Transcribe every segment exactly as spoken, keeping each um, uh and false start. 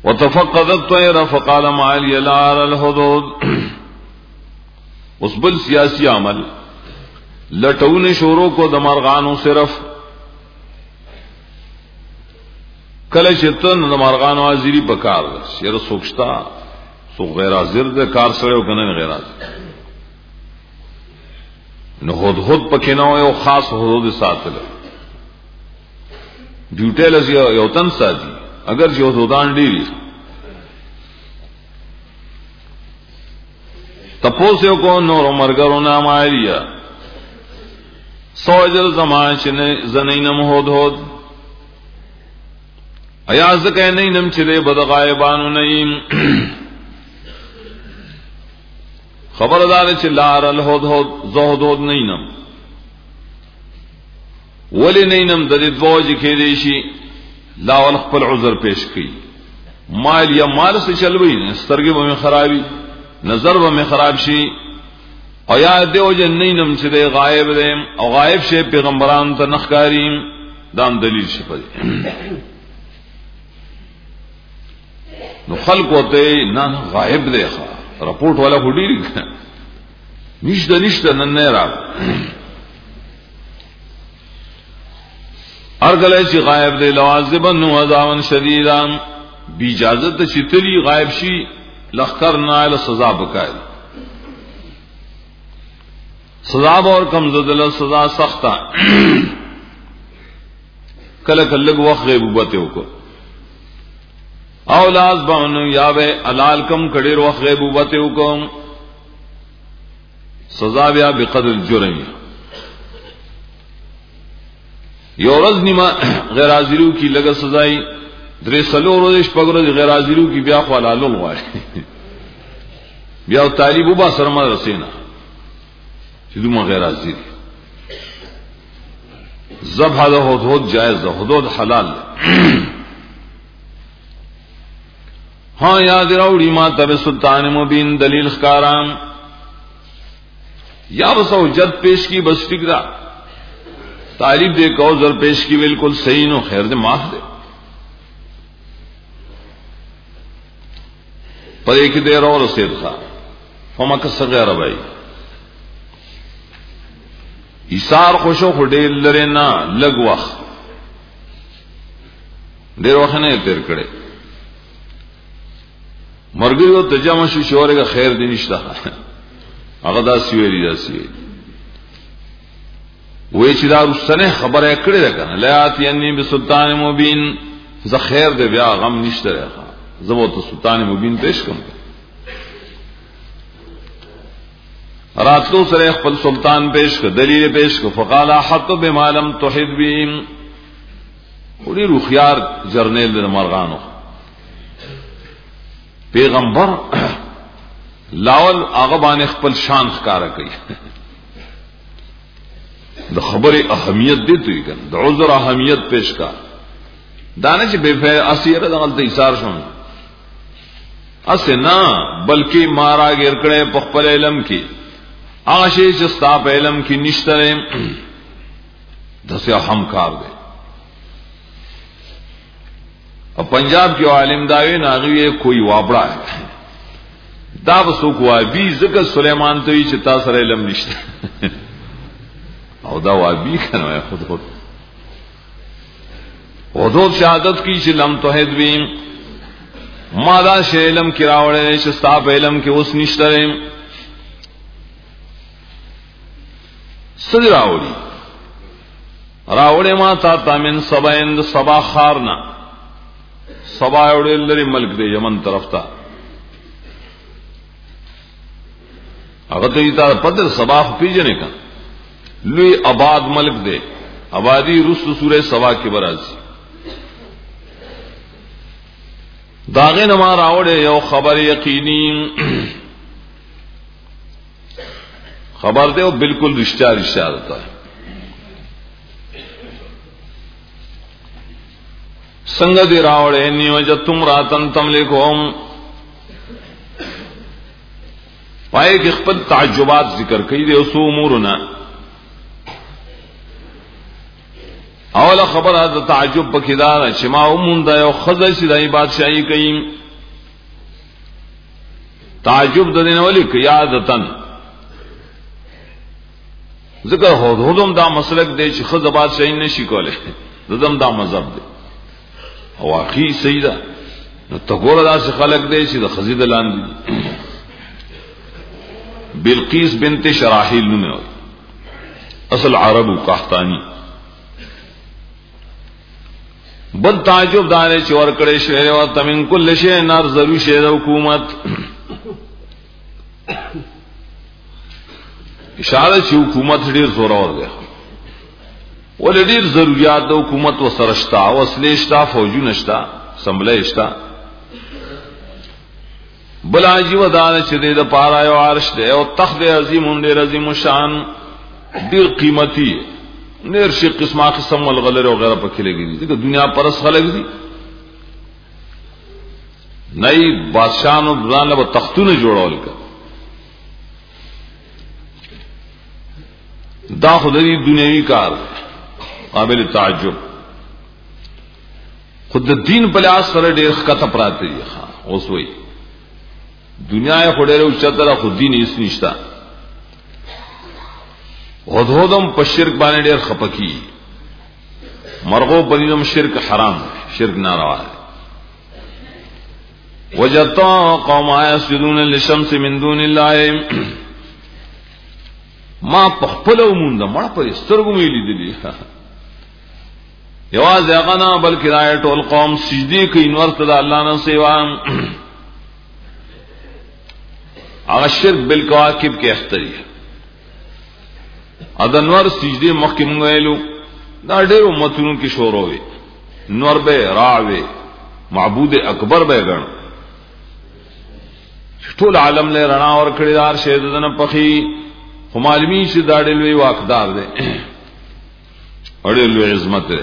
وتفقد الطير فقال ما لي لا أرى الحدود. اس بل سیاسی عمل لټون شروع کو د مرغانو صرف کله چې ته د مرغانو حاضری پکار شر سوکشتا سو غیر حاضر د کار سره او کنه غیر حاضر نو خود خود پکې نو یو خاص حدود ساتل ډیټیلز یو تن ساتي اگر یو حدودان ډیری تپوسیو کو نور مرګرو نام آلیا سوجل زمان چې زنینم هود هود ایاز کہہ نہیں نم چلے بد غائبانو نیم خبردار چ لار الہود ہود زہد ہود نہیں نم ولی نہیں نم د دوج کے دیشی لا ول خپل عذر پیش کی مال یا مال سے چلوی نے سترګې به خرابی نظر به خراب شي او یا دیو جن نہیں نم چ دے غائب دے او غائب شی پیغمبران ته نخکاریم دام دلیل شپه نو خلق ہوتے نہ غائب دے رپورٹ والا خودی نشته نشته نن نه را ارغله چې غائب دے لوازبن و عذابن شدیدا بی اجازت چتلی غائب شي لخر نال سزا بکای سزا اور کم زدل سزا سختا کله کله وخت غیبوبت وکړو اولاد بانو یا بے علال کم کڑیر وقت غیبوبت حکم سزا بیا بقدر الجرم یورز نیما غیر حاضرو کی لگا سزائی درې سلو روزش پگرز غیر حاضرو کی بیا خوالالو غواړي بیا طالب وبا سرما رسینا چې دومره غیر حاضر ذبح ده حدود جائز ده حدود حلال ہاں یاد راوڑی ما تب سلطان مبین دلیل خکارام یا بس حجت پیش کی بس فکرہ تعریف دے کو ذر پیش کی بالکل صحیح نو خیر دے معاف دے پر ایک دیر اور رسید تھا فما کس غیر بھائی ایثار خوشو خډیل لري نه لګ وخت ډیر وخت نه تیر کړي مرګیو تجمع شو شوره کا خیر دی نشته هغه دا سویری دا سویری وې چې دا رسنه خبره کړې ده کنه لا اتینی بسلطان مبین ز خیر دی بیا غم نشته راخه زبو ته سلطان مبین پیش کوم راتلو سره خپل سلطان پیش کو دلیل پیش کو فقال حق بما لم تحد بهم وړي روخيار جرنیل د مرغانو پیغمبر لاول هغه باندې خپل شان ښکارا کوي د خبره اهمیت دي دوی کنه د عذر اهمیت پیش کا دانه چې بے فائدہ اسیره دغه ایثار شون اسنا بلکې مارا غیر کړه په خپل علم کې آشی چې ستا په علم کې نشته دسه هم کار دی او پنجاب کې عالم داوی ناغوی کوئی وابړه دا وسو کوابی ذکر سليمان ته چې تاسو سره علم نشته او دا وابی کنه خود خود حضور شهادت کی چې لم توحید ویم ما دا شی علم کې راوړل چې ستا په علم کې اوس نشته سړي راوړي راوړې ما تا تامن سباند سبا خارنا سبا وړل لري ملک دی یمن طرف ته هغه ته تا پدر سبا پیژنې کا لوی آباد ملک دی آبادی رسل سورہ سبا کې برازي داغه نما راوړې یو خبر یقینی خبر دے وہ بالکل رشتہ رشتہ ہوتا ہے سنگ دی راوڑے نیوجتم راتن تملکہم پائے کہ خپل تعجبات ذکر کئی دے اسو امورنا اولا خبر آتا تعجب پکیدانا چما امون دا یو خزر سی دائی بادشاہی کئی تعجب د دین ولی قیادتن ذکر هودم دا مسلک دی چې خود باد شي نشي کوله ددم دا مذهب دی او اخی سیدا نو تګور دا څه خلق دی چې د خزید لاندې بلقیس بنت شراحیل نومه اصل عربو قحطانی بل تعجب دار چې ور کړې شوی او تمن کل شی نار ضروري شی د حکومت اشاره چې حکومت ډیر زور اور دی ول ډیر ضرورت د حکومت وسرشتا او اصلېشتا فوجو نشتا سمبلېشتا بل عجیب دار چې د پاره یو عرش دی او تخت عظیم ډیر عظیم شان ډیر قیمتي نیر شي قسمه قسم والغلر او غیره پکې لګي دي د دنیا پرس خلک دي نئی بادشاہانو ځان له تختونه جوړول کا دا خدای دنیوي کار قابل تعجب خود د دین په لاس سره ډېر ښکته پراته دي اوس وای دنیا یې خوري او چتره خو دین هیڅ نشتا غدودم په شرک باندې ډېر خپکی مرغو بنیم شرک حرام شرک ناروا وجتا قوم يسجدون للشمس من دون الله ما پخپلو مونږه مړ پر سترګو ویلې دي یواز هغه بلکې راي ټول قوم سجدي کوي نور ته الله نه سیوا هغه شرک بالکواکب کې اختری ادنور سجدي مخکې مونږ ویلو دا ډېر امتونو کې شروع وي نور به راوي معبود اکبر به ګڼ ټول عالم له رڼا اور کړي دار شه دنه پخي هم عالمي چې دا ډېر لوی واقدار دی اړې لوی عظمت دی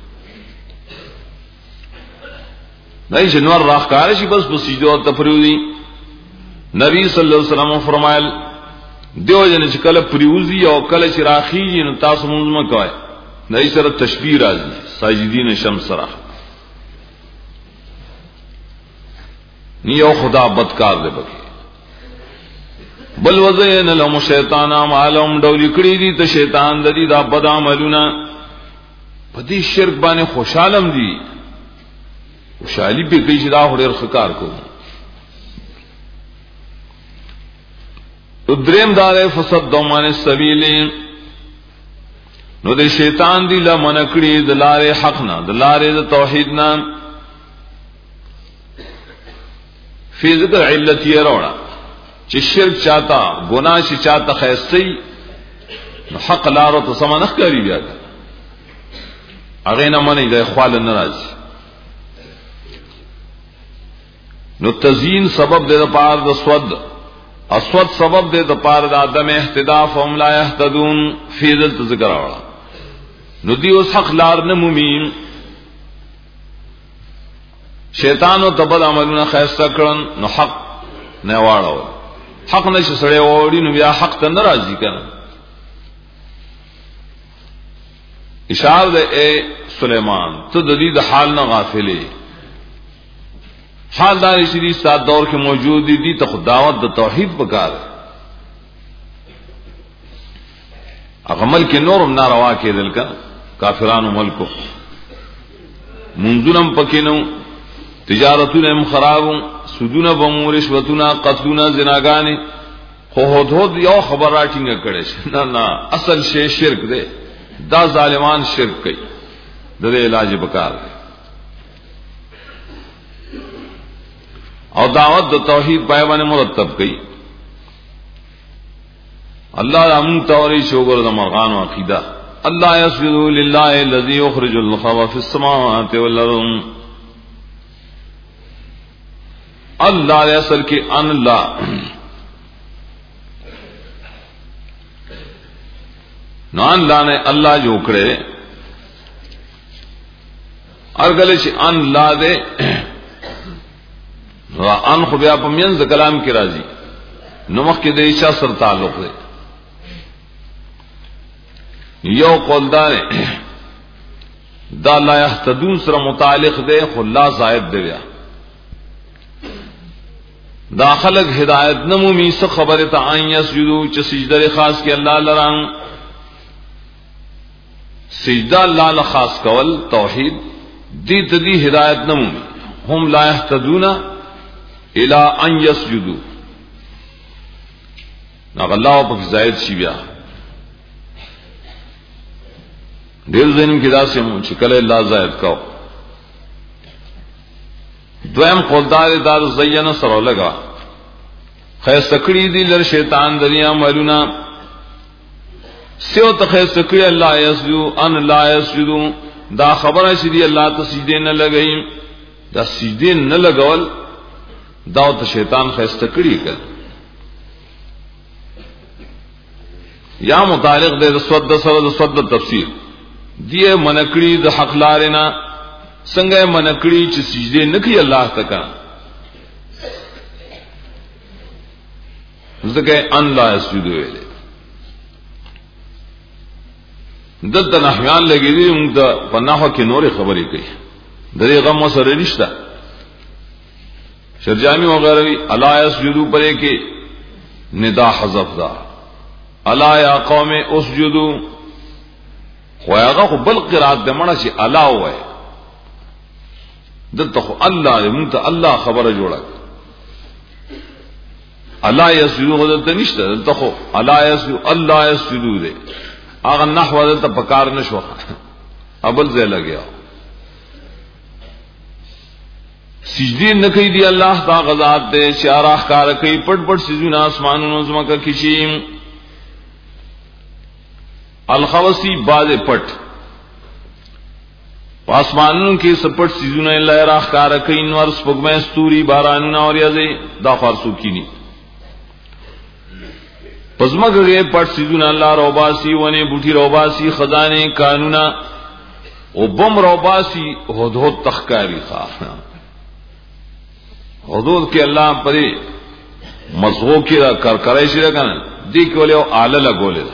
نه چې نور راخکار شي بس په سجده او تفریدي نبی صلی الله علیه وسلم فرمایل دیو جن چې کله پریوزی او کله چې راخیږي نو تاسو مونږ مکوای نه سره تشبیه راځي ساجدین شمس سره نیو خدا بدکار دی بکی بل وزین لهم شیطان عالم ډولی کړی دي ته شیطان د دې دا بد عملونه په دې شرک باندې خوشالم دي خوشالي به کوي چې دا هډر خکار کو دریم دار فسد دومان السبیل نو د شیطان دی لمن کړی د لارې حق نه د لارې د توحید نه فی ذکر علت یې راوړه چې شرک چاته ګناه شي چاته خیستی نو حق لارو ته سمانخ کوي بیا هغه نه منی د خپل ناراض نو تزیین سبب د پار د سود اسود سبب دے د پار د ادم اهتداف هم لا يهتدون فی ذل ذکر اولا نو دی اوس حق لار نه مومین شیطان او تبد عملونه خیسته کړن نو حق نه واړو حق نشه سره وړي نو بیا حق ته ناراضی کړه اشاره د اے سلیمان ته د دې د حال نه غافلې حال دار شری سات دور کې موجود دي ته خداوت د توحید پکار هغه ملک نورم ناروا کېدل کا کافرانو ملکو منځونم پکینو تجارتونه هم خرابو سودونه بمو رشوتونه قتلونه زناګانی خو هود یو خبر راټینګ کړي نه نه اصل شی شرک دی دا ظالمان شرک کوي د دې علاج پکار دی او دعوت د توحید پای باندې مرتب کړي الله امون توري شوګر د مرغان او عقیده الله يسجد لله الذي يخرج الخبى في السماوات والارض الله اصل کې ان الله نان الله نے الله جو کړي ارګل چې ان الله دې را ان خو بیا په منځ کلام کې راځي نو مخ کې د ایشا سره تعلق دی یو قول دا دا لا يهتدون سره متعلق دی خو لا زائد دی بیا دا خلق ہدایت نمومی سے خبر تا ان یسجدو چ سجدہ خاص کی اللہ لران سجدہ اللہ لخاص کول توحید دی تدی ہدایت نمومی ہم لا یهتدون الى ان یسجدو نا اللہ پاک زائد شی بیا دیر زینم کی دا سے چکل اللہ زائد کاو دویم قولدار دار زین سرو لگا خیستکڑی دی لر شیطان دریا ملونا سیو تخیستکڑی اللہ یسجدو ان لا یسجدو دا خبر ہے دی اللہ تسجدے نہ لگئی دا سجدے نہ لگول دا تو شیطان خیستکڑی کر یا متعلق دے سود سر سود تفسیر دیے منکڑی د حق لارنا سنگے منکڑی چ سجدے نکی اللہ تکا زکے ان لا یسجدو ویلے دد نحویان لگی دی ان دا پناحو کی نور خبری کئی دری غم و سر رشتہ شرجامی وغیرہ بھی الا یسجدو پرے کے ندا حذف دا الا یا قوم اسجدو خواہاں کو بل قرات دے مڑا چی الا ہوئے دلتا خو اللہ دے منتا اللہ خبر جوڑا اللہ یسجدو خو دلتا نشتا دلتا خو اللہ یسجدو اللہ یسجدو دے آغا نحو دلتا پکار نشو ابل زی لگیا سجدی نکی دی اللہ تا غزات دے شیاراہ کارکی پڑ پڑ سجدون آسمانون زمکا کشیم الخوصی باز پٹ آسمانوں کے سپٹ سیزون اللہ راہ کارکی انور سپگمہ ستوری بارانونا اور یزے دا فارسو کینی پزمک گئے پٹ سیزون اللہ روباسی ونے بوٹی روباسی خزانے کانونا او بم روباسی حدود تخکاری خواہ حدود کے اللہ پرے مزغو کی کرکرائی شرہ کنا دیکھ والے او آلہ لگولے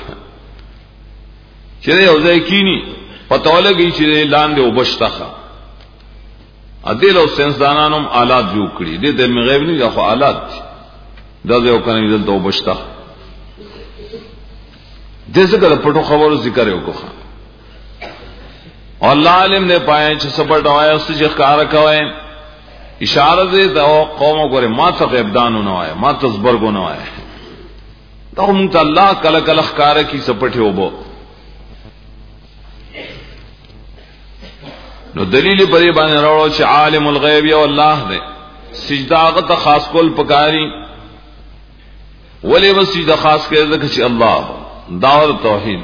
چرے اوزے کینی پتہ لگی چرے لاندے وبشتا خا ادل او سنس دانانم آلات جو کړي دې د غیب نه یو آلات دا یو کنه دل ته وبشتا دې څنګه پټو خبرو ذکر یو کوه الله عالم نے پائے چې سبر دوایا اس چې کار کوي اشاره دې دا قوم غره ما ته غیبدانو نه وای ما تصبرګو نه وای دا هم ته الله کله کله ښکار کی سپټه وبو نو دلیل پرې باندې راوړو چې عالم الغیب یو الله دی سجدہ هغه خاص کول پکاري ولی وسجدہ خاص کړي ځکه چې الله داور توحید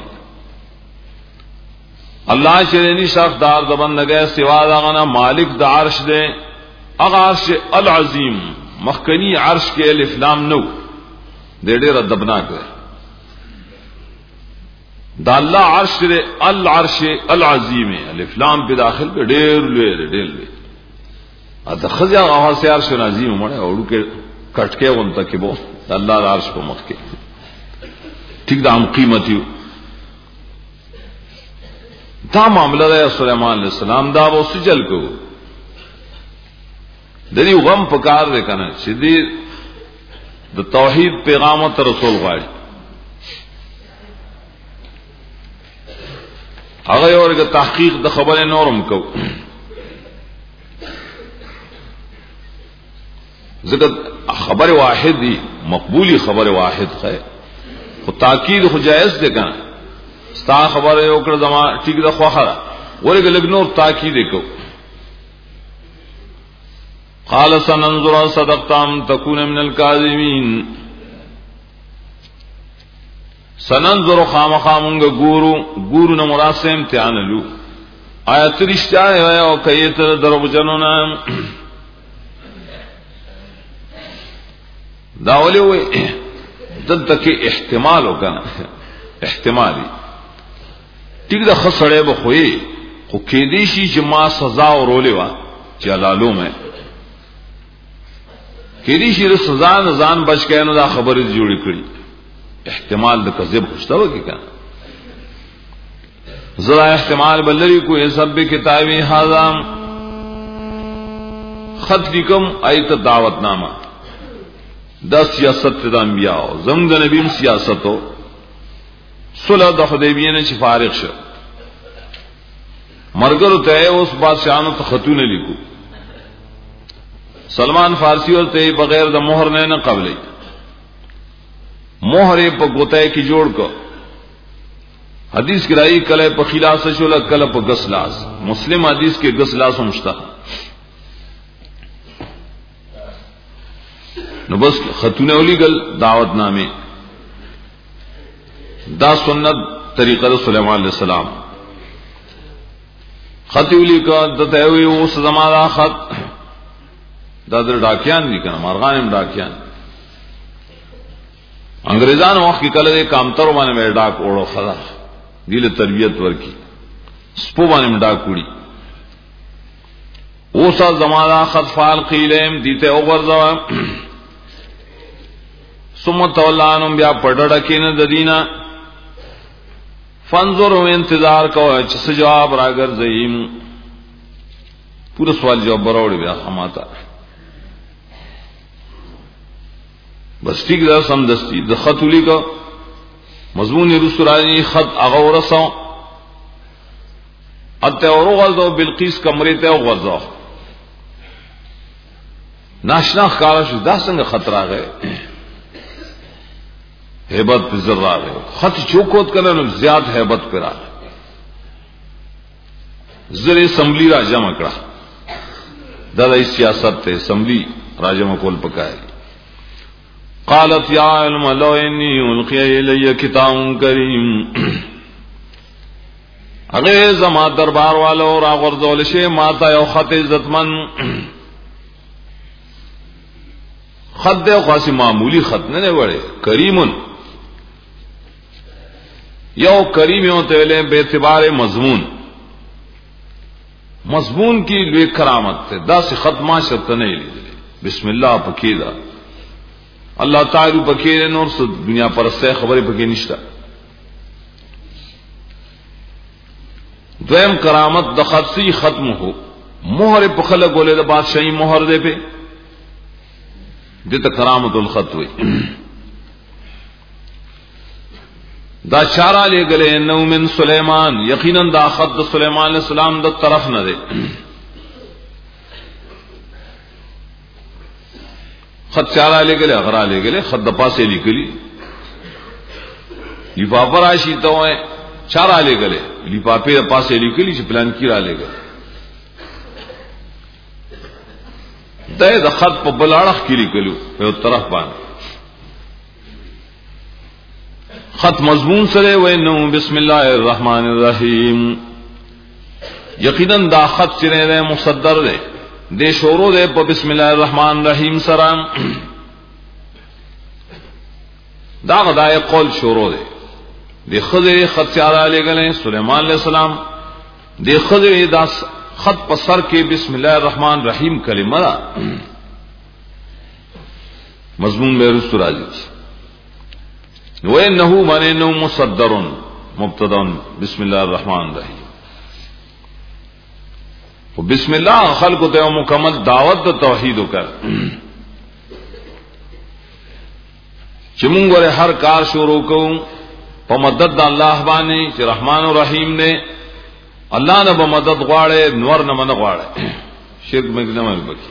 الله چې نه شرف دار دبن لګي سوا داغه مالک د عرش دی هغه عرش العظیم مخکنی عرش کې الف لام نو د ډېر دبناک دی دا اللہ عرش دے العرش العظیم الف لام پہ داخل پہ ډیر لوی ډیر لوی اته خزیا هغه سي عرش عظیم مړ اورو کې کټکه ونته کې بو الله عرش په مخ کې ٹھیک دا هم قیمتي دا معاملہ ہے سلیمان علیہ السلام دا وہ سجل کو دلی غم پکار دے کنه سیدی د توحید پیغام رسول غواړي هغه یو ورګه تحقیق د خبره نورم کو ذکر خبر واحد دی مقبولی خبر واحد ہے خو تاکید خو جائز ده کنه ستا خبر یو کړه زما ټیک ده خو خره ورګه لګ نور تاکید کو قال سننظر صدقتم تكون من الكاذبين سننظر خامخامنگ گورو گورو نہ مراسم امتحان لو آیت رشتہ ہے او کیت درو جنونا داولی ہوئے دد تک احتمال ہو کنا احتمالی ٹھیک دا خسڑے بخوئی خو کیدیشی چې ما سزا ورولې وا چې لالو مې کیدیشی ر سزا نه ځان بچ کینو دا خبره جوړی کړی احتمال د کذب خوشتو کی کنا ذرا احتمال بلری کو یہ سب کتابی حاضم خط لکم ایت دعوت نامہ دا سیاست د انبیاء زم د نبیم سیاستو صلح د حدیبیه نه چې فارغ شو مرګرو ته اوس بادشاہانو ته خطونه لیکو سلمان فارسی ورته بغیر د مہر نه نه قبلې مہر په ګوتای کې جوړ کو حدیث کی رائی کله په خلاص شول کله په غسلاس مسلم حدیث کې غسلاس همشتا نو بس خطونه ولېګل دعوت نامه دا سنت طریقه د سليمان عليه السلام خط ولیکا د ته وی اوس زماده خط دا در ډاکیان دي کنه مارغانم ډاکیان انګريزان وخت کې کله کامتر باندې ډاک وړو خلا دیل تربیت ورکی سپو باندې ډاک وړي اوس زماده خط فال قیلم دیته وګرځوا ثم تولانم بیا پړډه کینه د دینه فانظر و انتظار کو چې جواب راګرځیم پورا سوال جواب براوړي بیا خماته بس ٹھیک دا سمدستی د خط لیکو مضمون رسولانی خط هغه ورسو اته اورغزو بلقیس کمرې ته وغزو ناشنا ښکارا شو دا څنګه خط راغی hebat پر زر راغی خط چوکوت کنه زیات hebat پر راغی زر اسمبلی را جمع کړه دا د سیاست ته اسمبلی را جمع کول پکای قالت یا علم لو انی القی الی کتاب کریم هغه زما دربار والو را غرزول شي ماته یو خط عزتمن خط دی خاصی معمولی خط نه نه وړي کریمن یو کریم یو ته له به اعتبار مضمون مضمون کی لوی کرامت ته دا سی ختمه شرط نه لیدل بسم الله پکې دا الله تعالی پکې نور څه دنیا پر څه خبره پکې نشته دویم کرامت د خطی ختم ہو مہر په خلق ولې د بادشاہي مہر دے په دته کرامت الخط وي دا چارہ لے گلے نو من سلیمان یقینا دا خط سلیمان علیہ السلام د طرف نه دے خط چارہ لے گلے غرا لے گلے خط د پاسے لیکلی لفافه راشي ته چارہ لے گلے لفافه د پاسے لیکلی چې پلان کی را لے گلے دای د خط په بلاړخ کې لیکلو په طرف باندې خط مضمون سره و انه بسم الله الرحمن الرحیم یقینا دا خط چې نه مصدر دی د شروع دی په بسم الله الرحمن الرحیم سره دا غدای قول شروع دی د خضر خط چاره لګلې سليمان علیہ السلام د خضر داس خط پر سر کے بسم اللہ الرحمن الرحیم کلمہ را مضمون میں رسول راجی وَإِنَّهُ مَنِنُّ مُصَدَّرٌ مبتداً بسم اللہ الرحمن الرحیم بسم اللہ خلق تے مکمل دعوت توحید کر چمنگ ہر کار شروع کو په مدد اللہ بانے چې رحمان و رحیم نے اللہ نے بمدد غواړي نور نه من غواړي شرک مګ نه مل بکی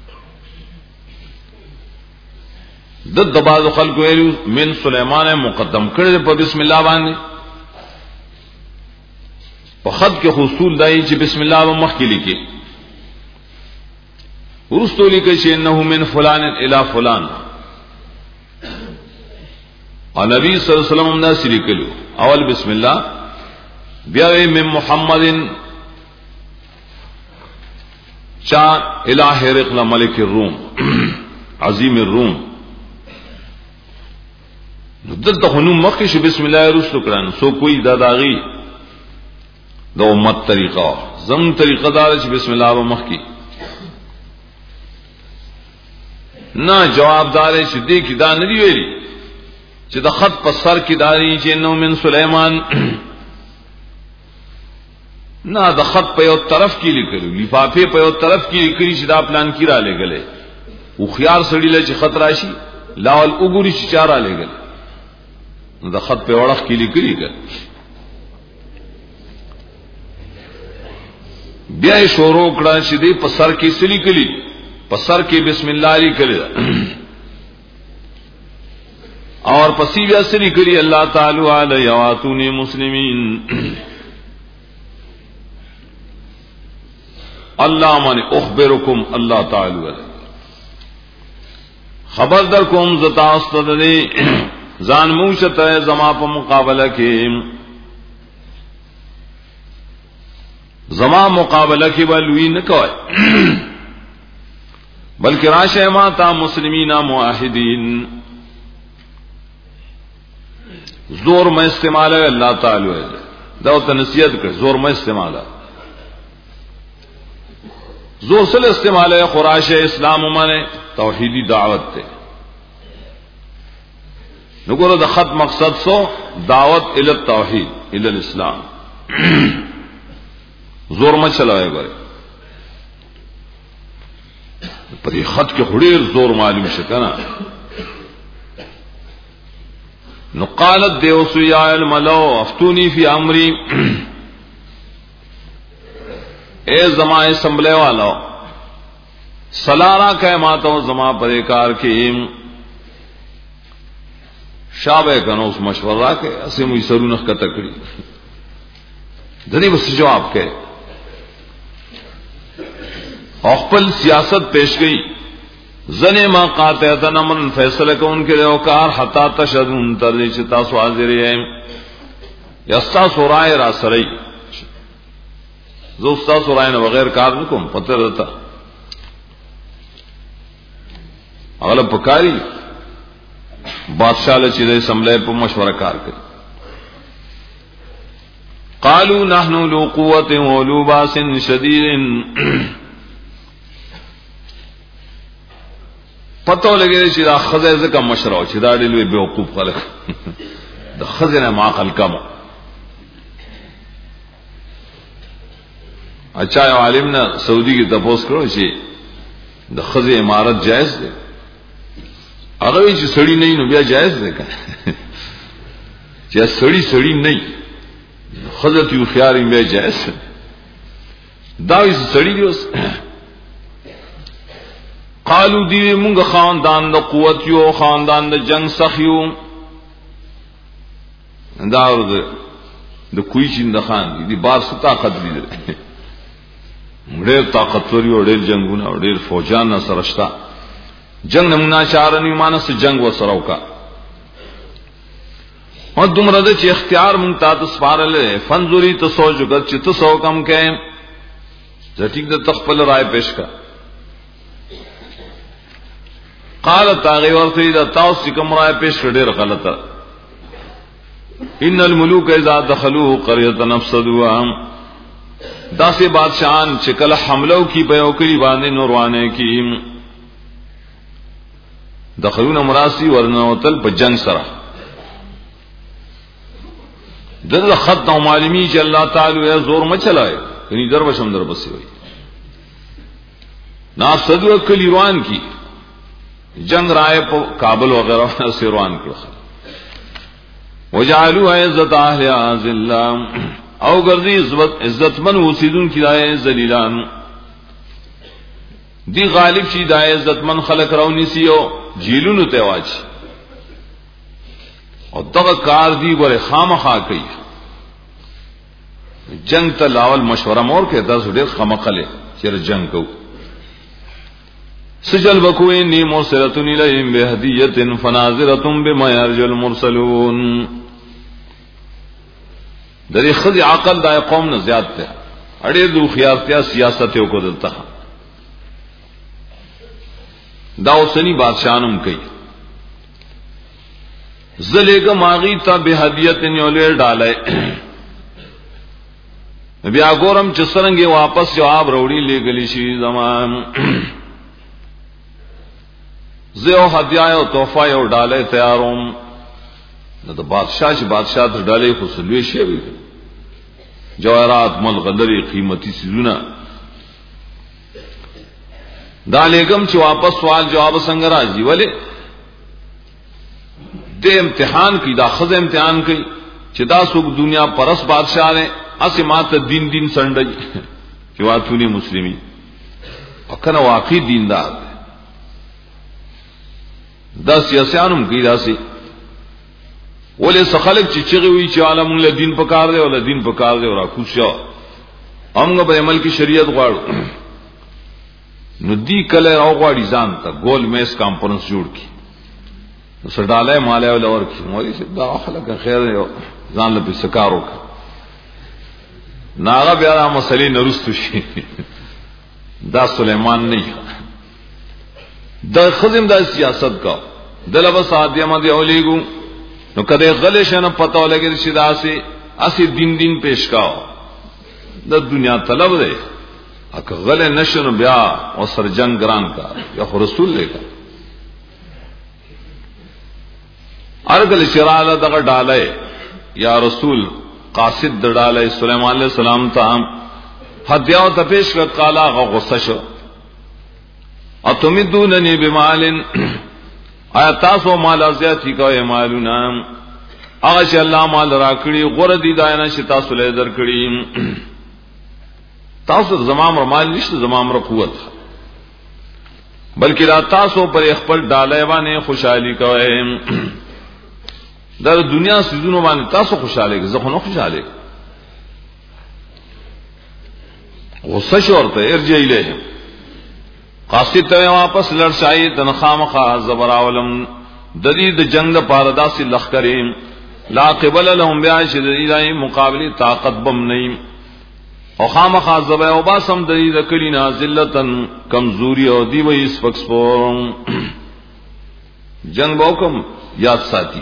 د دباز خلق ویلو من سليمان مقدم کړي په بسم الله باندې په خط کې حصول دای چې بسم الله مخ کې لیکي ورستو لیکي چې انه من فلان الى فلان او نبی صلی الله علیه وسلم ناصر لیکلو اول بسم الله بیا من محمد چا الہ هرقل ملک الروم عظیم الروم دلته خنوم مخکې شو بسم الله رسول کړه سو کوئی داداغي د امت طریقہ زم طریقہ دار چې بسم الله مخکې نه جواب دار چې دې کې دا نه دی ویلي چې د خط په سر کې داري چې نو من سليمان نه د خط په یو طرف کې لیکلو لفافه په یو طرف کې لیکلي چې دا پلان کې را لګلې او خيار سړی له چې خط راشي لاول وګوري چې چاره لګل نو د خط په وړخ کې لیکلي کړ بیا یې شروع کړه چې دې په سر کې سلی کړي په سر کې بسم الله علی کړی اور پسی بیا سلی کړي الله تعالی علی یواتونی مسلمین اللہ من اخبرکم اللہ تعالی خبر در کوم زتا استدلی زان موشت زما په مقابله کې زما مقابله کې ولوی نه کوي بلکې راشه ما تا مسلمین موحدین زور میں استعمال ہے اللہ تعالی دا ته نصیحت کړ زور میں استعمال زور سره استعمال ہے خراش اسلام مانے توحیدی دعوت تے نګورو د خط مقصد سو دعوت ال التوحید ال الاسلام زور ما چلائے غره پر خط کې خړیر زور معلوم شکنه نو قالت دیوسو یا الملو افتونی فی امری اے زما اسمبلی والا سلارا کہ ماتو زما پرے کار کی شابه کنو اس مشورہ کے اسے مجھ سرونخ کا تکڑی دنی بس جواب کے اخپل سیاست پیش گئی زنے ما قاطعتن امن فیصلہ کو ان کے اوکار حتا تشدون ترجی چتا سو حاضر ہے یستا سورائے را سرئی زو استا سورائے نے بغیر کار نہ کوم پتہ رہتا اغلب پکاری بادشاہ لچ دے سملے پر مشورہ کار کر قالوا نحن لو قوة ولو باس شديد پتو لګی چې دا خزه زکه مشرو چې دا ډېر به وقوف خلک د خزنه ما خلقم اچھا یو عالم نه سعودي کې تاسو کړو چې د خزه امارت جائز ده هغه چې سړی نه نو بیا جائز ده کنه چې سړی سړی نه خزه یو خيار بیا جائز دا یې سړی دی اوس قالو دی مونږ خاندان د قوت یو خاندان د جنگ سخیو دا ورته د کوی چین د خان دی بار ست طاقت دی ډېر طاقتور یو ډېر جنگونه ډېر فوجان سره شتا جنگ نمونه شارن ایمانس جنگ وسره وکا او دومره د چې اختیار مونږ تاسو سپارل فنزوري ته سوچ وکړ چې تاسو کم کې ځټیک د تخپل رائے پیش کا قال تاغي ورته دا تاسو کوم رائے پیش کړه غلطه ان الملوک اذا دخلوا قريه نفسدوا دا سے بادشاہان چې کله حملو کی په وکړي باندې نوروانه کی دخلون مراسی ورنوتل په جنگ سره دغه خط نو معلومی چې الله تعالی زور ما چلائے یعنی در وشم در بسې وي نافسدوا کلی روان کی جنگ رائے په کابل وغیرہ سے روان کړه وجعلوا عزت اهل ذللا او ګرځي عزت عزتمن اوسیدون کی دای ذلیلان دی غالب شي دای عزتمن خلق راونی سیو جیلونو ته واچ او دغه کار دی ګوره خامخا کوي جنگ ته لاول مشوره مور کې تاسو ډېر خامخله چې جنگ کو سجل بکوئ نی مرسلتن الیہم بہدیت فناظرتم بما یرجو المرسلون دری خود عقل دا قوم نه زیات ته اړې دو خيارتیا سیاست یو کو دلته دا اوسنی بادشاہانم کوي زلیګه ماغي ته بہدیت نیولې ډالای بیا ګورم چې څنګه واپس جواب وروړي لګلی شي زمان زیو هدیه او تحفه یو ډاله تیاروم نو د بادشاہ چې بادشاہ ته ډاله خصلوي شي وي جواهرات ملغلری قیمتي سيزونه دا لګم چې واپس سوال جواب څنګه راځي ولې دے امتحان کی دا خز امتحان کی چې دا څوک دنیا پرس بادشاہ نے اسی ماته دین دین سنډي چې واتونی مسلمي او کنه واقعي دیندار دا سیاسيانم کی داسي ولې سخلک چې چغي وي چې عالم له دین پکار دی او له دین پکار دی او را کوشا همغه به عمل کی شریعت غواړو نو دی کله راو غواړي ځان ته ګول میس کانفرنس جوړ کی سرداله مالای ول اور کی مولوی دا خلک خیر یو ځان له سکارو ناغه بیا مسلې نرستو شي دا سليمان نه د خزم د سیاست کا دلبه سادیه دی اولیګو نو کده غلې شنه پته ولګی چې دا سي اسی دین دین پیش کاو د دنیا طلب دی اک غلې نشنو بیا او سر جنگ ګران کا یا رسول لګا ارګل شراله دغه ډاله یا رسول قاصد د ډاله سليمان عليه السلام ته هدیاو ته پیش کړ قالا غصه شو اتمدوننی بمال آیا تاسو مال ازیاتی کوي مالونه هغه چې الله مال راکړي غره دي داینه چې تاسو له درکړي تاسو زمام مال نشته زمام قوت بلکې را تاسو پر خپل ډاله باندې خوشحالي کوي دا دنیا سيزونو باندې تاسو خوشاله کې زه خو نه خوشاله غصه شورته ارجع الیهم قاصد ته واپس لړشای تنخام خا زبراولم د دې د جنگ د پارداسي لخریم لا قبل لهم بیا شدیدای مقابله طاقت بم نیم او خامخا زبا او باسم د دې د کلینا ذلتن کمزوري او دی وې سپکسپور جنگ وکم یاد ساتي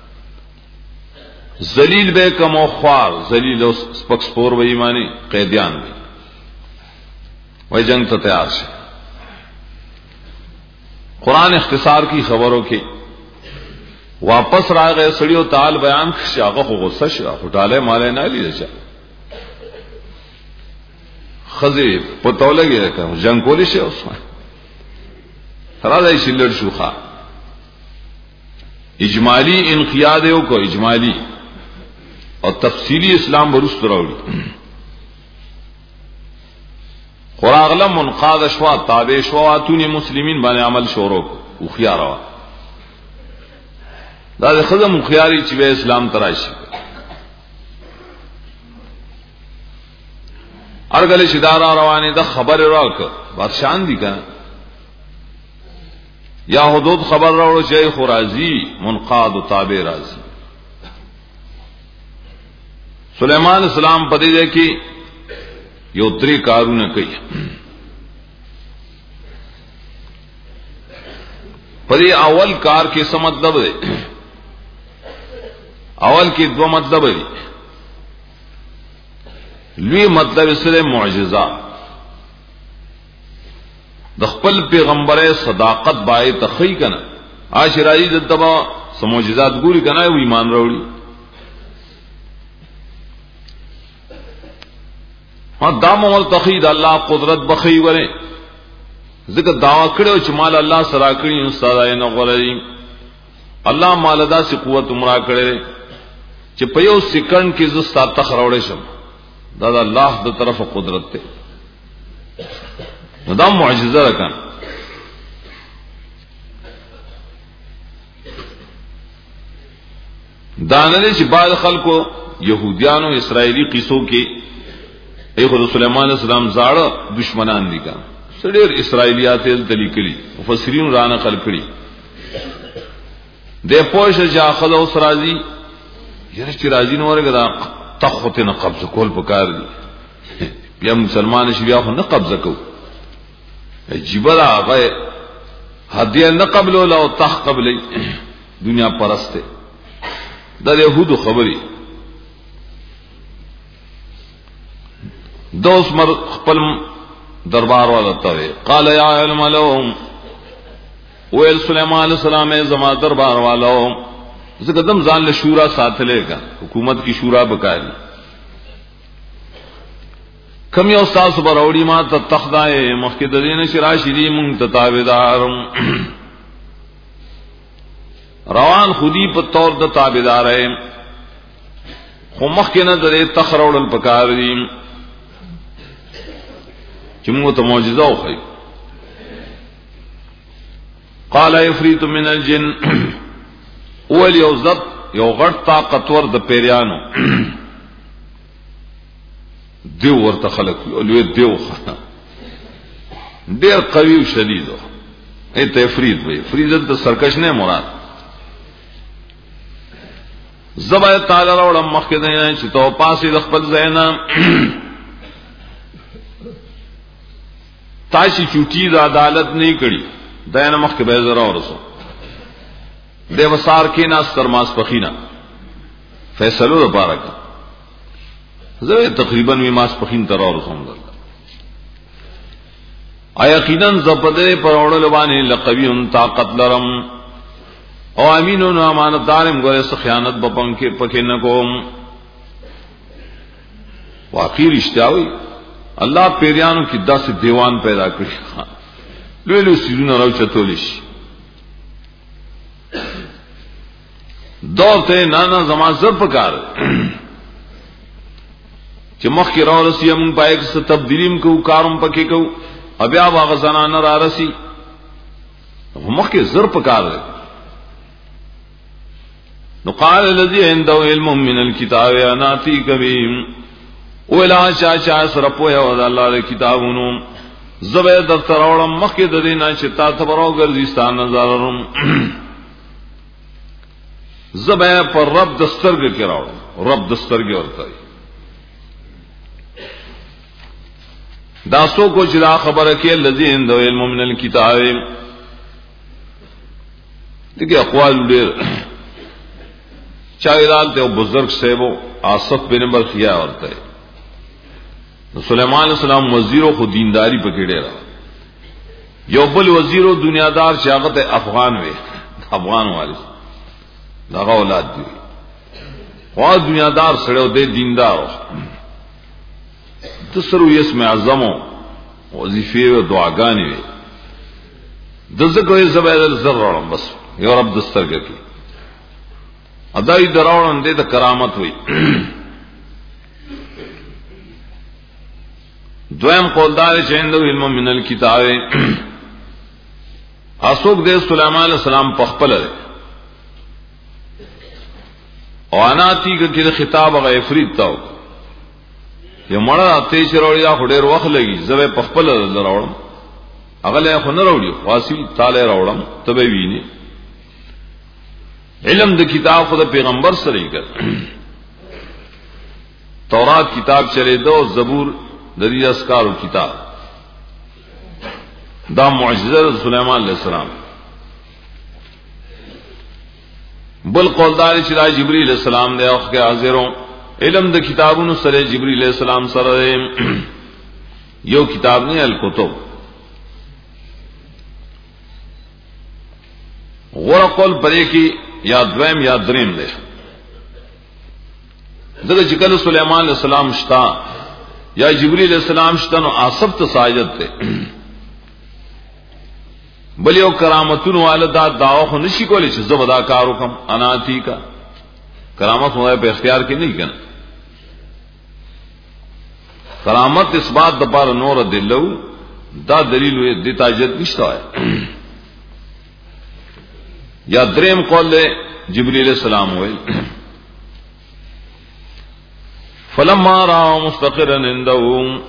ذلیل به کم او خوار ذلیل او سپکسپور وې معنی قیدیان وي وای جنگ ته تیار شي قرآن اختصار کی خبروں کے واپس را گئے سڑیو تال بیان شاغه خو غصه شا هټاله مالې نه لیدل خزی پتو لګی راکم جنگ کولی شي اوس راځي شلل شوخه اجمالی انقیاد یو کو اجمالی او تفصیلی اسلام ورست راوړي قراغله منقاد شوا تابع شوا اتونی مسلمین باندې عمل شروع او خيار وا دا خدای مخياري چې اسلام تراشي ارګل شدارا روانه د خبر راک بادشاہان دي کنه یا حدود خبر راوړو چې خرازی منقاد او تابع راځي سليمان السلام پدې ده کې یو درې کارونه کوي پدې اول کار کې څه مطلب دی اول کې دو مطلب دی لوی مطلب سره معجزہ د خپل پیغمبره صداقت بای تخی کنه عاشرای د تبا سموجزات ګوري کنه و ایمان راوړي ها دام او تخید الله قدرت بخی وره ذکر داوا کړو چې مال الله سره کړی استادای نه غوړی الله مال دا سي قوت عمره کړي چې په یو سکند کې زستا تخروړې شم دا د الله د طرفه قدرت ته دا معجزه راکا دانه چې بعض خلکو يهوديانو اسرائيلي قصو کې ایغه سليمان عليه السلام زاړه دشمنان دي کا سړي اسرائيليات دلی کړي مفسرین رانه خل کړي د پوښه جاخذ او سرازي یره چې راځي نو ورګه تخته نه قبضه کول پکار دي بیا مسلمان شي بیا خو نه قبضه کو جبل هغه هدیه نه قبل او تخ قبل دنیا پرسته د يهودو خبري دوس مر خپل دربار والا ته قال يا علم لهم ويل سليمان عليه السلام زما دربار والو زکه دم ځان له شورا ساتلې کا حکومت کی شورا بکاری کم یو استاد براوړي ما ته تخدای مخکې د دین شراشری مون تتاویدار روان خودی په تور د تابعدار ہے خو مخکې نه درې تخروړل پکار دي چې موږ ته معجزه وخی. قال عفریت من الجن اول یو ذات یو غټ طاقتور د پیریانو دیو ورته خلق لوی دیو ډیر قوي او شدید ایت عفریت وي. فریضت د سرکش نه مراد. زبا تعالی راوړم مخکې نه چې تو پاسې د خپل زینا تاسو چوټي د عدالت نه کړی داینه مخکې به زرا ورسو د وسار کې ناس ترماس پخینا فیصلو لپاره کا زه تقریبا می ماس پخین تر ورسوم دل آیا یقینا زپدې پر اورل باندې لقوی طاقت لرم او امینون و امانتدارم گوره سو خیانت بپن کے پکے نکوم. واقعی رشتاوی اللہ پیریانو کی دا سے دیوان پیدا کری لوی لوی سیزون رو چطولش دور تے نانا زمان زر پکار چه مخ کی رو رسی امون پائے کس تبدیلیم کو کارم پکے کو ابیا واغزانان را رسی مخ کی زر پکار رہے. نقال الذي عنده علم من الكتاب انا اتيك به ولا شاشا سرپو یو د الله د کتابونو زبې د تراولم مخکې د دینه چې تا ته برو ګرځستان نظرم زبې پر رب دسترګ کې راوړم رب دسترګ ورته دا سو کو چې دا خبره کې الذي عنده علم من الكتاب دغه اقوال ډېر چاہیدال تے وہ بزرگ سے وہ آصف بن برخیا ہوتا ہے. سلیمان علیہ السلام وزیروں کو دینداری پکڑے رہا یو بل وزیروں دنیا دار شاغت افغان وے افغان والے لگا اولاد دی اور دنیا دار سڑے دے دیندار تسرو یس میں اعظموں وظیفے و دعاگانے وے دزک وے زبید الزر بس یورپ دستر کے کی ادائی دراؤن دے تو کرامت ہوئی. دویم قولدار چیندو علم من الکتاب اسوک دے سلیمان علیہ السلام پخپل دے او اناتی کہ خطاب غ افریت تاو یہ مڑا تیش روڑی دا خډیر وخت لگی زوی پخپل دراوم اغله خو نه روړي واصل تعالی راوړم تبه ویني علم د کتاب خود پیغمبر سره کړ تورات کتاب چلے دو زبور د دې اسکارو کتاب دا معجزه سليمان علیہ السلام بل قولدار چې دا جبرئیل علیہ السلام دی او که حاضرو علم د کتابونو سره جبرئیل علیہ السلام سره یو کتاب نه الکتب غور قول پرې کې یا دویم یا دریم دی دغه چې کله سليمان علیہ السلام شتا یا جبرئیل علیہ السلام شتا نو آصف ته ساجد ته بل یو کرامتون والدا داو خو نشي کولی چې زبدا کارو کم اناتی کا کرامت هو په اختیار کې نه کنا کرامت اثبات د بار نور دلو دا دلیل وي د تاجد نشته یا دریم قول جبرئیل علیہ السلام ہوئے فلما را مستقرا عنده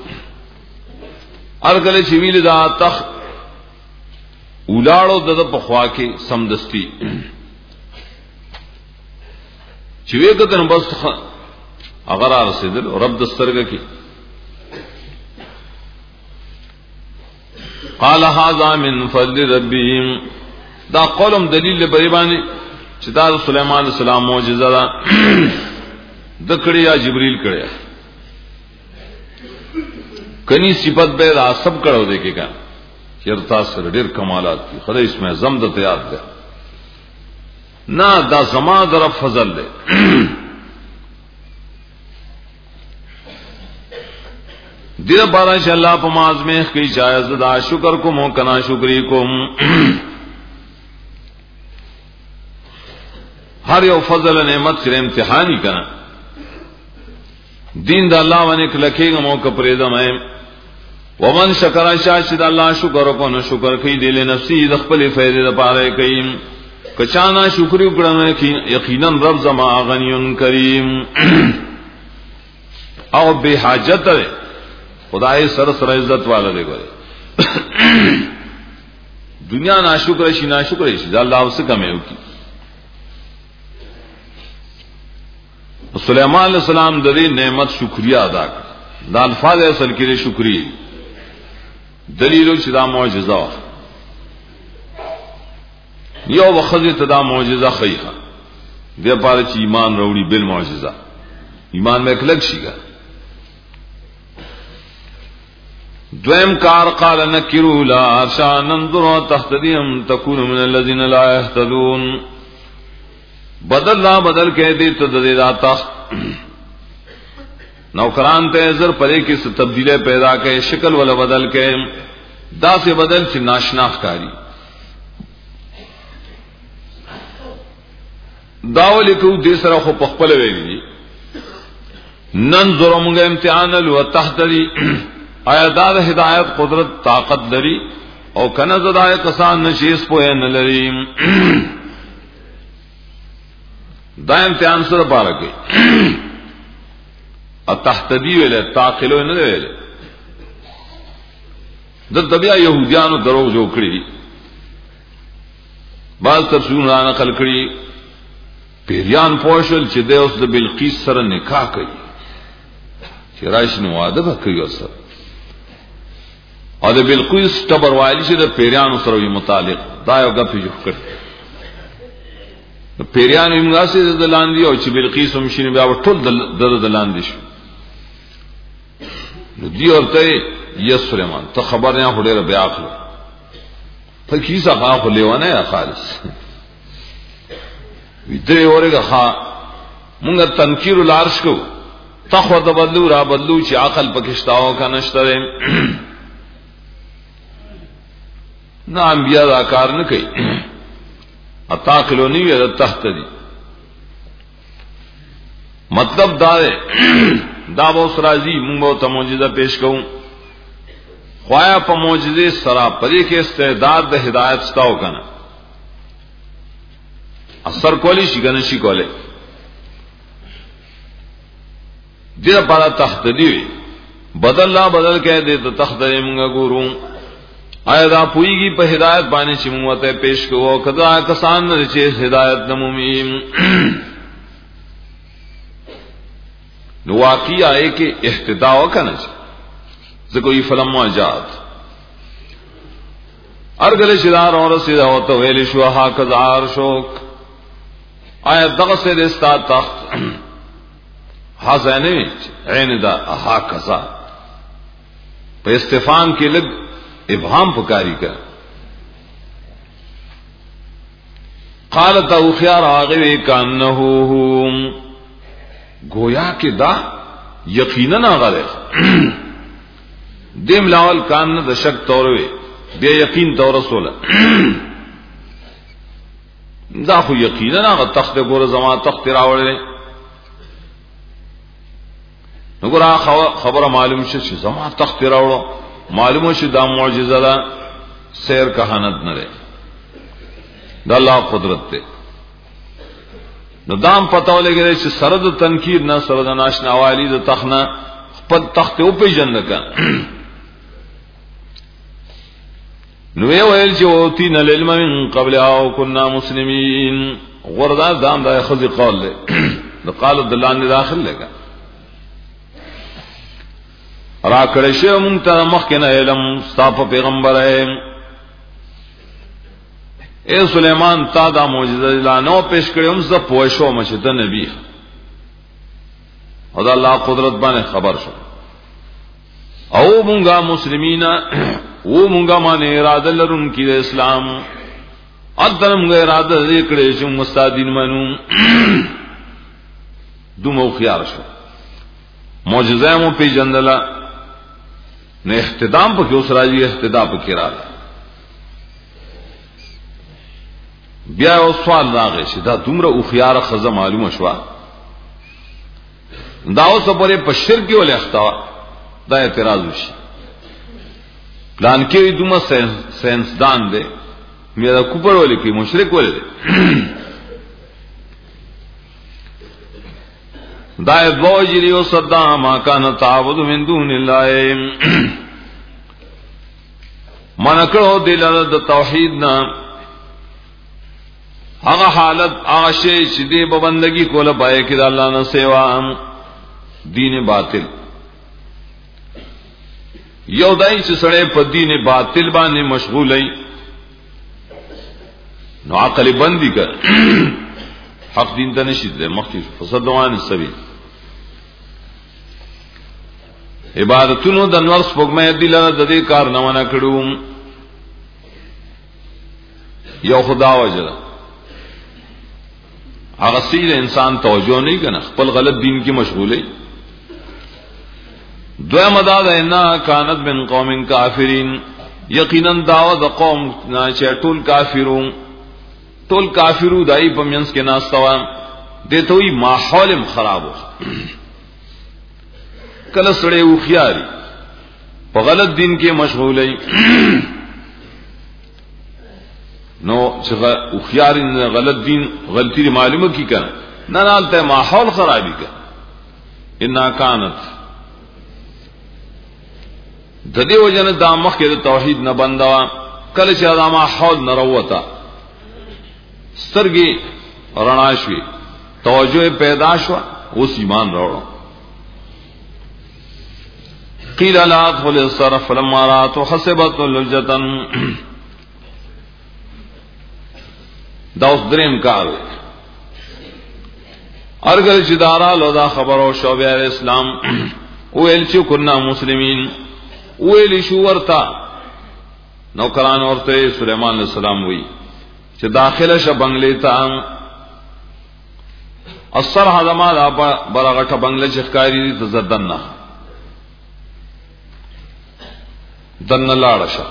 ارگل چویل دا تخ اولاړو د په خوا کې سمدستی چې وی کتن بس اگر رسیدل رب دسترګه کې قال هذا من فضل ربهم دا قولم دلیل بری باندې چې دا سليمان عليه السلام معجزه ده د کړي یا جبريل کړي کني صفت به را سب کړو دې کې کا چرتا سره ډېر کمالات دي خدای اسمه زمد ته یاد ده نه دا زما در فضل ده دیر بارا انشاء اللہ پا معظمیں کی جائز دا شکر کو مو کنا شکری کو ہر یو فضل نعمت سے امتحانی کنا دین دا اللہ ون ایک لکھے گا موقع پریدم ہے ومن شکر شاشد اللہ شکر کو نہ شکر کی دل نفسی دخل فیدے دا پارے کئیم کچانا شکری اکڑا یقیناً رب زما غنی کریم او بے حاجت ہے خدای سر سر عزت والا دے گئے دنیا ناشکر شی ناشکر شی اللہ اس سے کمے کی سلیمان علیہ السلام دری نعمت شکریہ ادا کر دا الفاظ اصل کے لیے شکریہ دلیل چدا معجزہ یو وخذ تدا معجزہ خیخا دے پارے چی ایمان روڑی بالمعجزہ ایمان میں اکلگ شیگا دویم کار قال نکرو لا عرشا ننظر تحتدیم تکون من الذین لا يهتدون بدل لا بدل کہہ دے تدریدہ تخت نوکران تے ازر پرے کی تبدیلے پیدا کے شکل والا بدل کے دا سے بدل سے ناشناخ کاری داو لکو دے سرا خو پخپل ویلی ننظر منگا امتحان لو تحتدی آیا داد ہدایت قدرت طاقت لری او کنزد آیا کسان نشیس پوئے نلری دا امتحان سر پارا گئی تحتدی ویلے تاقلو نہ ویلے در طبیعہ یہودیانو دروغ جو کری بعض تفسیرون را نقل کری پیریان پوشل چی دے اس دا بلقیس سر نکاح کری چی رائش نوادہ با کری اس سر اور دا بلقیس ٹبر وائلی چی دا پیریان سر وی متعلق دایو گا پی جو کری پیریان امگا سے دلان دی اور چی بلقیس ہمشین بیا ٹھول در دلان دی شو دی اور تے یس سلیمان تو خبر نہیں ہو ڈیر بیا کھلو پھر کیسا خواہ کو لیوانا یا خالص ویدرے ہو گا خواہ منگا تنکیر الارش کو تخوہ دا بدلو را بدلو چی عقل پکشتاؤں کا نشترے نا انبیاء دا کار نکئی اتاقلو نہیں ہے تحت دی مطلب دا ہے دا بہت راضی منگ بہت معجزہ پیش کروں خوایا پا معجزے سرا پدے کے استعداد دا ہدایت ستاو کنا اثر کولی شی گنشی کولے دیر پارا تحت دیوی بدل لا بدل کہہ دے تو تحت دی منگا گوروں آیا دا پوئی گی پا ہدایت بانے چی منگوتے پیش کرو کدا کسان نہ رچے ہدایت نمومیم نو واقعی آئے کہ احتداء وکنا چی زکوئی فلما جات ارگل شدار اور سیدہ ہوتا ویلی شوہا کزار شوک آیا دغس دستا تخت حسینی عین دا احا کزا پہ استفام کی لگ ابہام پکاری کا قالت او خیار آغوی کانہو گویا کہ دا یقیناً آغا دے دیم لاول کان دا شک توروے دے یقین تورسولا دا خو یقیناً آغا تخت گور زمان تخت راوڑے نگورا خبر معلوم شد زمان تخت راوڑو معلوم شد دا معجزہ دا سیر کہانت نہ رہے دا اللہ قدرت تے نو دام پتاو لے گرے چھ سرد تنکیر نہ سرد ناشنا والی دا تخنا پد تخت او پی جن کا نوے ویل چھ اوتین العلم من قبل آو کننا مسلمین غردہ دام دا خذ قول لے دا قال دلان داخل لے گا را کرشے منتا مخکنا علم صاف پیغمبر ہے اے سلیمان تا دا معجزہ لانو پیش کرے ہم سب پوشو مچتا نبی اور اللہ قدرت بانے خبر شو او منگا مسلمین او منگا مانے ارادہ لرن کی دا اسلام ادھر منگا ارادہ دیکھڑے شو مستادین منو دو موخیار شو معجزہ مو پی جندلہ نے اختدام پہ کیوں سراجی اختدا پہ کرا بیا یو سوال راغی چې دا دومره او خيار خزه معلومه شو دا اوس په په شرک ولې اختا دا اعتراض وشي پلان کې دومره ساينس دان دی میرا کوپر ولې کې مشرک ولې دا بوجری او صدا ما کان تعبد من دون الله من کړه دلته د توحید نه هغه حالت هغه شی چې دی په بندگی کوله پای کې د الله نه سیوا دین باطل یو دای چې سړی په دین باطل باندې مشغول ای نو عقل بندي کړ حق دین ته نشي ده مخکې فسدوان السبيل عبادتونو د نور سپوږمۍ دی لاره د دې کار نه ونه کړو یو خدا وجه هغه سید انسان توجه نه کنه خپل غلط دین کې مشغولې دوه مداد نه کانت من قوم کافرین یقینا دعوه د قوم نه چې ټول کافرون ټول کافرو دای په منځ کې ناستوا دته وی ماحول خراب کله سړی و خياري په غلط دین کې مشغولې نو چې و خياري غلط دین غلطی معلومه کی کړه نه نه ته ماحول خرابې کړه ان کانت د دې وجنه د مخ کې د توحید نه بندوا کله چې دا ماحول نه وروته سترګي رڼا شوي توجه پیدا شو اوس ایمان راوړو قیل لا ادخل الصرف فلما رات حسبت لجتا دا اوس دریم کار ارګل چې دارا لو دا خبرو شوبه اسلام ویل چې کنا مسلمین ویل شو ورتا نوکران ورته سليمان عليه السلام وی چې داخله ش بنگلې ته اثر حزما دا برغټه بنگلې چخکاری ته زدن نه دن لاړه شه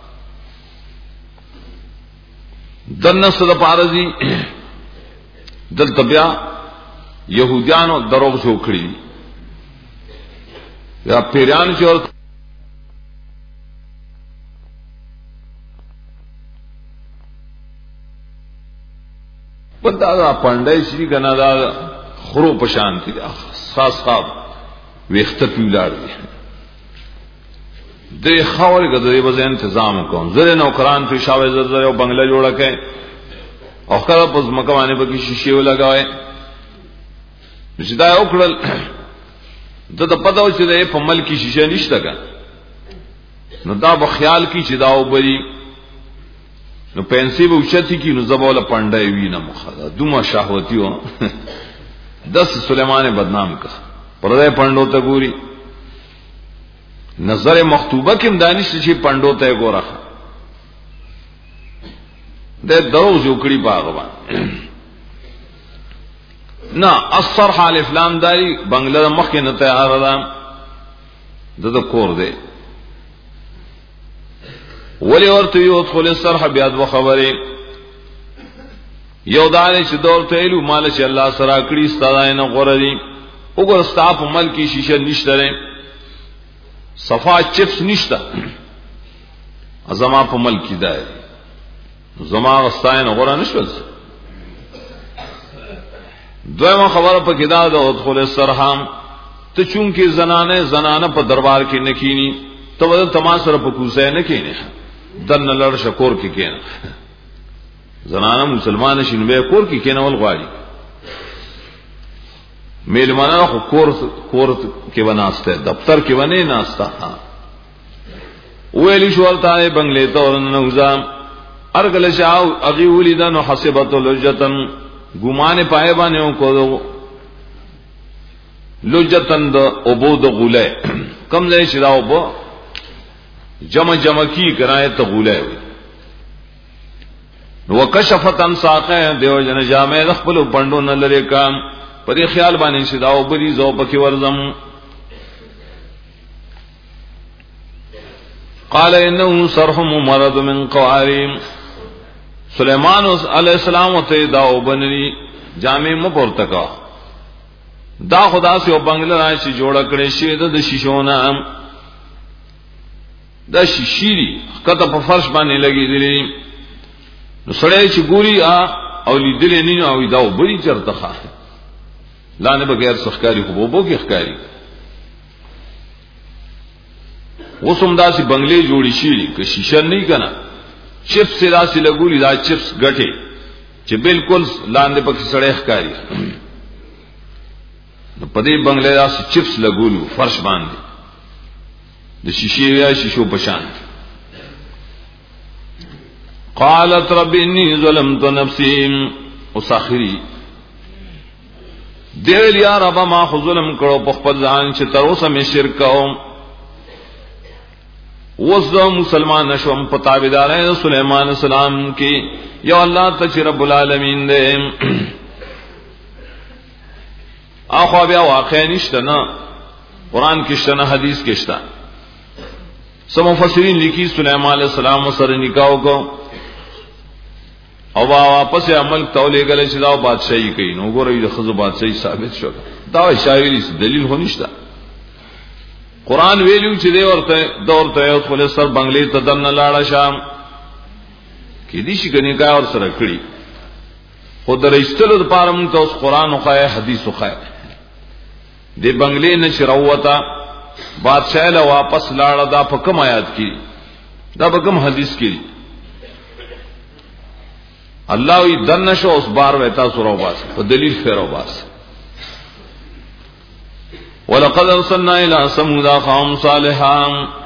دن سره پارزي دلته بیا يهوديانو دروغ شو کړی یا پیران چې ور پدا دا پاندای شي کنه دا خرو په شانتي خاص خاص وخت پیولار دي د خاور غدري به تنظیم کوم زره نوکران په شاوې زره یو بنگله جوړه کړي او کله په مکوانه به کې شیشه ولګاوي چې دا یو کړل د د پداو چې په ملکی شیشه نشته کا نو دا په خیال کې چې دا وبري نو پنسي به اوچتي کې نو زبوله پاندای وینه مخه دومره شهوتی و دس سليمان بدنام کا پردې پاندو ته ګوري نظر مخطوبه کې دانش شي پاندو ته ګوره د درو جوړی باغوان نه الصرح الافلام داری بنگله مخ کې نه تیار ده د د کور دی ولی ورته یو ادخل الصرح بیا د خبره یو دانه چې دور ته ایلو مال چې الله سره کړی ستاره نه غوړه دي وګور ستاپ ملکی شیشه نشته صفا چپس نشته ازما په ملکی ده زما واستاین غوړه نشول دویمه خبره په کې دا د ادخل الصرح ته چون کې زنانه زنانه په دربار کې نکینی ته ول تما سره په کوسه نه کینې دن لړ شکور کې کینې زنانه مسلمان شین به کور کې کینول غواړي میلمانه خو کور کور کې وناسته دفتر کې ونه ناستا ویلی شو ورته بنگلې ته ورننه وزام ارګل شاو اغي ولیدانو حسبت لجتن ګمان پای باندې کو لجتن د عبود غوله کم ځای شراو بو جمع جمع کی کرائے ته غوله نو کشفت ان ساقه دیو جن جامع خپل بندو نه لری کام پرې خیال باندې شداو بری زو پکې ورزم قال انه صرح مرض من قواریم سلیمان علیہ السلام ته دا وبنلی جامع مپورتکا دا خدا سے بنگله راشي جوړ کړي شي د شیشونه دا شیشيری کته په فرش باندې لګیدلی نو سړی چې ګوري او لیدلې نه او دا وبري چرته ښه لا نه بغیر سخکاری خو بوبو کې ښکاری وسوم داسې بنگلې جوړی شي که شیشه نه کنا چپس سے داسې لګولي دا چپس غټه چې بالکل لاندې پکې سړی ښکاری نو په دې بنگلې داسې چپس لګولو فرش باندې د شیشې یا شیشو پشان قالت رب انی ظلمت نفسی اساخری دیل یا رب ما خو ظلم کړو په خپل ځان چې تر اوسه مې شرک کوم وزو مسلمان نشوم په تابعدارای سليمان السلام کې یا الله ته رب العالمین دې اخو بیا واقع نشته نه قران کې شته نه حدیث کې شته سم مفسرین لیکي سليمان علیہ السلام سره نکاح کو او واپس عمل تولې غل چې دا بادشاہي کوي نو ګورې د خزو بادشاہي ثابت شو دا شاعری دلیل هو نشته قران ویلو چې دی ورته دور ته یو خپل سر بنگلې ته دن لاړه شام کې دي شي کني کا اور سره کړی خود رښتلو د پاره مونږ ته اوس قران او خای حدیث او خای دې بنگلې نه شروعتا بادشاہ له واپس لاړه دا په کوم آیات کې دا په کوم حدیث کې الله وی دن شو اوس بار وتا سورو باس په دلیل فیرو باس ولقد ارسلنا الى ثمود قوم صالحا